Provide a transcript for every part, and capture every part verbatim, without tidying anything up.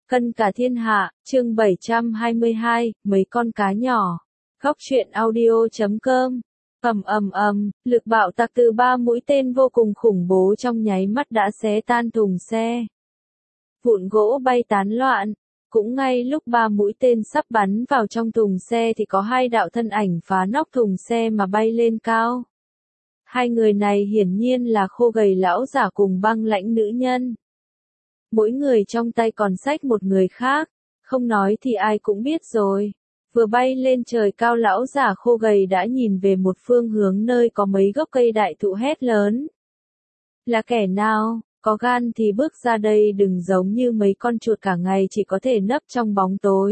Cân cả thiên hạ, chương bảy trăm hai mươi hai, mấy con cá nhỏ. Góc truyện audio chấm com. Ầm ầm ầm, lực bạo tạc từ ba mũi tên vô cùng khủng bố trong nháy mắt đã xé tan thùng xe. Vụn gỗ bay tán loạn. Cũng ngay lúc ba mũi tên sắp bắn vào trong thùng xe thì có hai đạo thân ảnh phá nóc thùng xe mà bay lên cao. Hai người này hiển nhiên là khô gầy lão giả cùng băng lãnh nữ nhân. Mỗi người trong tay còn xách một người khác, không nói thì ai cũng biết rồi. Vừa bay lên trời cao lão giả khô gầy đã nhìn về một phương hướng nơi có mấy gốc cây đại thụ hét lớn. Là kẻ nào, có gan thì bước ra đây, đừng giống như mấy con chuột cả ngày chỉ có thể nấp trong bóng tối.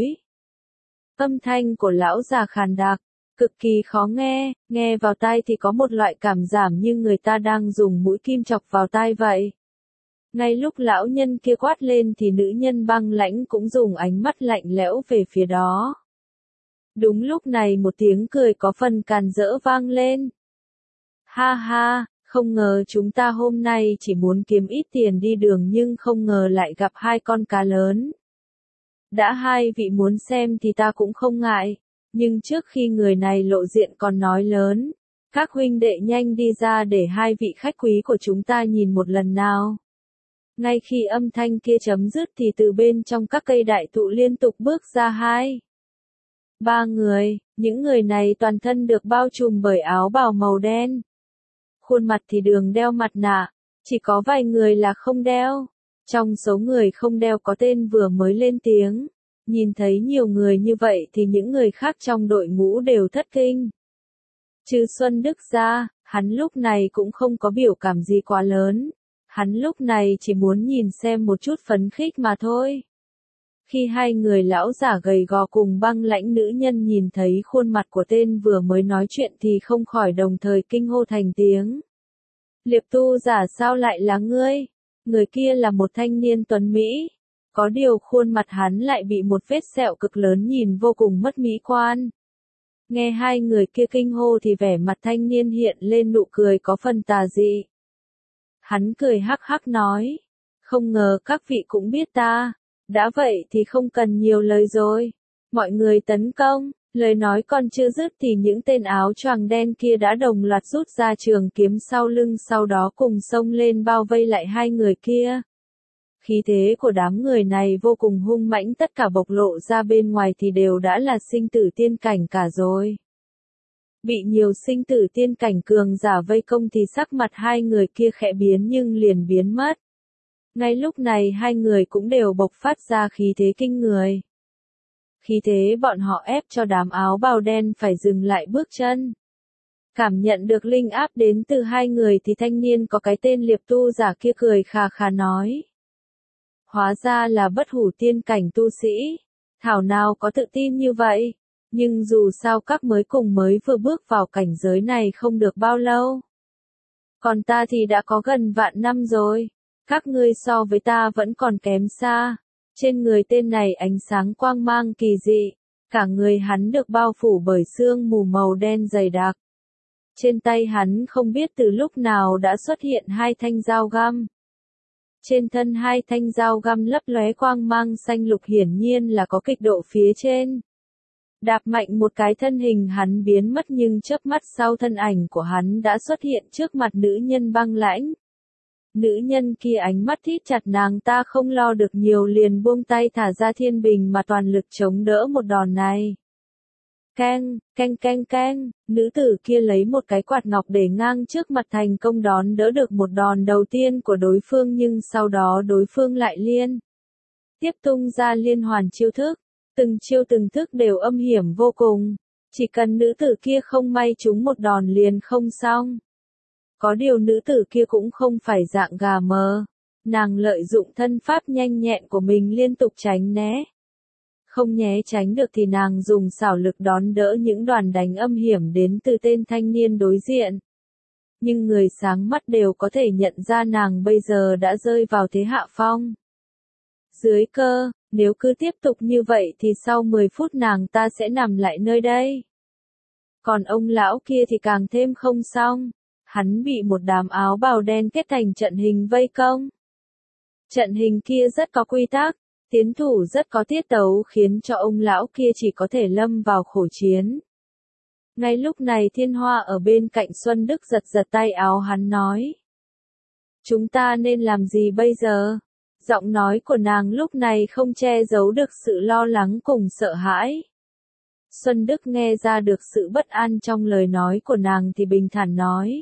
Âm thanh của lão già khàn đặc, cực kỳ khó nghe, nghe vào tai thì có một loại cảm giảm như người ta đang dùng mũi kim chọc vào tai vậy. Ngay lúc lão nhân kia quát lên thì nữ nhân băng lãnh cũng dùng ánh mắt lạnh lẽo về phía đó. Đúng lúc này một tiếng cười có phần càn rỡ vang lên. Ha ha, không ngờ chúng ta hôm nay chỉ muốn kiếm ít tiền đi đường nhưng không ngờ lại gặp hai con cá lớn. Đã hai vị muốn xem thì ta cũng không ngại, nhưng trước khi người này lộ diện còn nói lớn, các huynh đệ nhanh đi ra để hai vị khách quý của chúng ta nhìn một lần nào. Ngay khi âm thanh kia chấm dứt thì từ bên trong các cây đại thụ liên tục bước ra hai. Ba người, những người này toàn thân được bao trùm bởi áo bào màu đen. Khuôn mặt thì đường đeo mặt nạ, chỉ có vài người là không đeo. Trong số người không đeo có tên vừa mới lên tiếng. Nhìn thấy nhiều người như vậy thì những người khác trong đội ngũ đều thất kinh. Trừ Xuân Đức ra, hắn lúc này cũng không có biểu cảm gì quá lớn. Hắn lúc này chỉ muốn nhìn xem một chút phấn khích mà thôi. Khi hai người lão giả gầy gò cùng băng lãnh nữ nhân nhìn thấy khuôn mặt của tên vừa mới nói chuyện thì không khỏi đồng thời kinh hô thành tiếng. Liệp tu giả sao lại là ngươi? Người kia là một thanh niên tuấn Mỹ. Có điều khuôn mặt hắn lại bị một vết sẹo cực lớn nhìn vô cùng mất mỹ quan. Nghe hai người kia kinh hô thì vẻ mặt thanh niên hiện lên nụ cười có phần tà dị. Hắn cười hắc hắc nói, không ngờ các vị cũng biết ta, đã vậy thì không cần nhiều lời rồi, mọi người tấn công, lời nói còn chưa dứt thì những tên áo choàng đen kia đã đồng loạt rút ra trường kiếm sau lưng sau đó cùng xông lên bao vây lại hai người kia. Khí thế của đám người này vô cùng hung mãnh, tất cả bộc lộ ra bên ngoài thì đều đã là sinh tử tiên cảnh cả rồi. Bị nhiều sinh tử tiên cảnh cường giả vây công thì sắc mặt hai người kia khẽ biến nhưng liền biến mất. Ngay lúc này hai người cũng đều bộc phát ra khí thế kinh người. Khí thế bọn họ ép cho đám áo bào đen phải dừng lại bước chân. Cảm nhận được linh áp đến từ hai người thì thanh niên có cái tên Liệp tu giả kia cười khà khà nói. Hóa ra là bất hủ tiên cảnh tu sĩ. Thảo nào có tự tin như vậy. Nhưng dù sao các mới cùng mới vừa bước vào cảnh giới này không được bao lâu. Còn ta thì đã có gần vạn năm rồi. Các ngươi so với ta vẫn còn kém xa. Trên người tên này ánh sáng quang mang kỳ dị. Cả người hắn được bao phủ bởi sương mù màu đen dày đặc. Trên tay hắn không biết từ lúc nào đã xuất hiện hai thanh dao găm. Trên thân hai thanh dao găm lấp lóe quang mang xanh lục hiển nhiên là có kịch độ phía trên. Đạp mạnh một cái thân hình hắn biến mất nhưng chớp mắt sau thân ảnh của hắn đã xuất hiện trước mặt nữ nhân băng lãnh. Nữ nhân kia ánh mắt thít chặt, nàng ta không lo được nhiều liền buông tay thả ra thiên bình mà toàn lực chống đỡ một đòn này. Keng, keng keng keng, nữ tử kia lấy một cái quạt ngọc để ngang trước mặt thành công đón đỡ được một đòn đầu tiên của đối phương nhưng sau đó đối phương lại liên tiếp tung ra liên hoàn chiêu thức. Từng chiêu từng thức đều âm hiểm vô cùng. Chỉ cần nữ tử kia không may trúng một đòn liền không xong. Có điều nữ tử kia cũng không phải dạng gà mờ. Nàng lợi dụng thân pháp nhanh nhẹn của mình liên tục tránh né. Không né tránh được thì nàng dùng xảo lực đón đỡ những đòn đánh âm hiểm đến từ tên thanh niên đối diện. Nhưng người sáng mắt đều có thể nhận ra nàng bây giờ đã rơi vào thế hạ phong. Dưới cơ, nếu cứ tiếp tục như vậy thì sau mười phút nàng ta sẽ nằm lại nơi đây. Còn ông lão kia thì càng thêm không xong. Hắn bị một đám áo bào đen kết thành trận hình vây công. Trận hình kia rất có quy tắc. Tiến thủ rất có tiết tấu khiến cho ông lão kia chỉ có thể lâm vào khổ chiến. Ngay lúc này Thiên Hoa ở bên cạnh Xuân Đức giật giật tay áo hắn nói. Chúng ta nên làm gì bây giờ? Giọng nói của nàng lúc này không che giấu được sự lo lắng cùng sợ hãi. Xuân Đức nghe ra được sự bất an trong lời nói của nàng thì bình thản nói.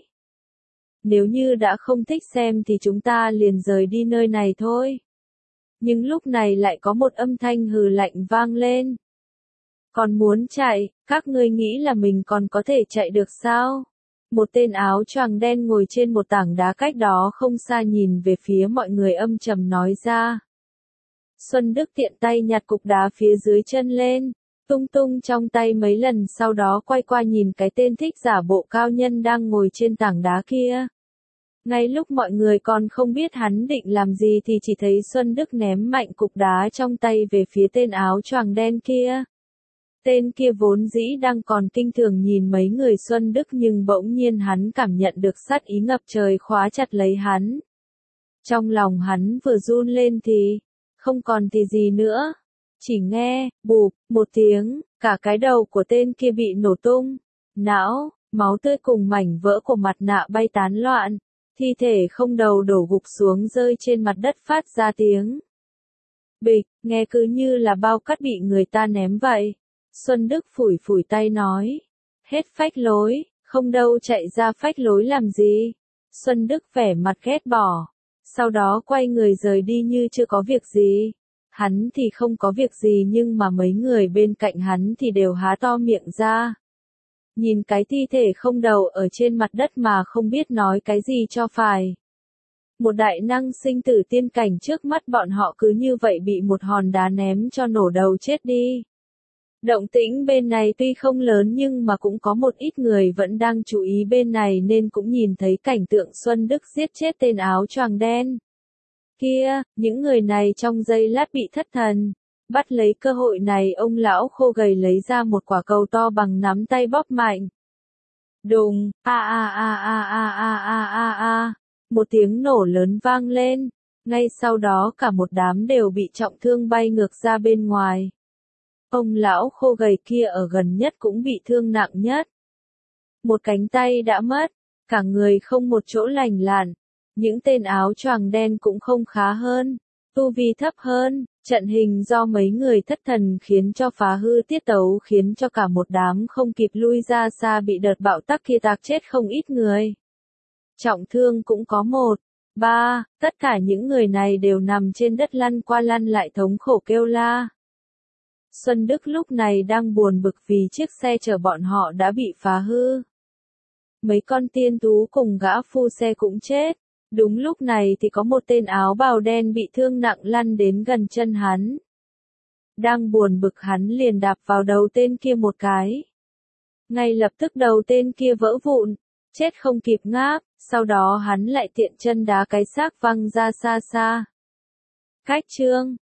Nếu như đã không thích xem thì chúng ta liền rời đi nơi này thôi. Nhưng lúc này lại có một âm thanh hừ lạnh vang lên. Còn muốn chạy, các ngươi nghĩ là mình còn có thể chạy được sao? Một tên áo choàng đen ngồi trên một tảng đá cách đó không xa nhìn về phía mọi người âm trầm nói ra. Xuân Đức tiện tay nhặt cục đá phía dưới chân lên, tung tung trong tay mấy lần sau đó quay qua nhìn cái tên thích giả bộ cao nhân đang ngồi trên tảng đá kia. Ngay lúc mọi người còn không biết hắn định làm gì thì chỉ thấy Xuân Đức ném mạnh cục đá trong tay về phía tên áo choàng đen kia. Tên kia vốn dĩ đang còn kinh thường nhìn mấy người Xuân Đức nhưng bỗng nhiên hắn cảm nhận được sát ý ngập trời khóa chặt lấy hắn. Trong lòng hắn vừa run lên thì, không còn thì gì nữa. Chỉ nghe, bụp, một tiếng, cả cái đầu của tên kia bị nổ tung. Não, máu tươi cùng mảnh vỡ của mặt nạ bay tán loạn. Thi thể không đầu đổ gục xuống rơi trên mặt đất phát ra tiếng. Bịch, nghe cứ như là bao cát bị người ta ném vậy. Xuân Đức phủi phủi tay nói. Hết phách lối, không đâu chạy ra phách lối làm gì. Xuân Đức vẻ mặt ghét bỏ. Sau đó quay người rời đi như chưa có việc gì. Hắn thì không có việc gì nhưng mà mấy người bên cạnh hắn thì đều há to miệng ra. Nhìn cái thi thể không đầu ở trên mặt đất mà không biết nói cái gì cho phải. Một đại năng sinh tử tiên cảnh trước mắt bọn họ cứ như vậy bị một hòn đá ném cho nổ đầu chết đi. Động tĩnh bên này tuy không lớn nhưng mà cũng có một ít người vẫn đang chú ý bên này nên cũng nhìn thấy cảnh tượng Xuân Đức giết chết tên áo choàng đen. Kia, những người này trong giây lát bị thất thần. Bắt lấy cơ hội này ông lão khô gầy lấy ra một quả cầu to bằng nắm tay bóp mạnh. Đùng, a a a a a a a a a, một tiếng nổ lớn vang lên. Ngay sau đó cả một đám đều bị trọng thương bay ngược ra bên ngoài. Ông lão khô gầy kia ở gần nhất cũng bị thương nặng nhất. Một cánh tay đã mất, cả người không một chỗ lành lặn. Những tên áo choàng đen cũng không khá hơn, tu vi thấp hơn, trận hình do mấy người thất thần khiến cho phá hư tiết tấu khiến cho cả một đám không kịp lui ra xa bị đợt bạo tắc kia tạc chết không ít người. Trọng thương cũng có một, ba, tất cả những người này đều nằm trên đất lăn qua lăn lại thống khổ kêu la. Xuân Đức lúc này đang buồn bực vì chiếc xe chở bọn họ đã bị phá hư. Mấy con tiên tú cùng gã phu xe cũng chết. Đúng lúc này thì có một tên áo bào đen bị thương nặng lăn đến gần chân hắn. Đang buồn bực hắn liền đạp vào đầu tên kia một cái. Ngay lập tức đầu tên kia vỡ vụn, chết không kịp ngáp, sau đó hắn lại tiện chân đá cái xác văng ra xa xa. Cách chương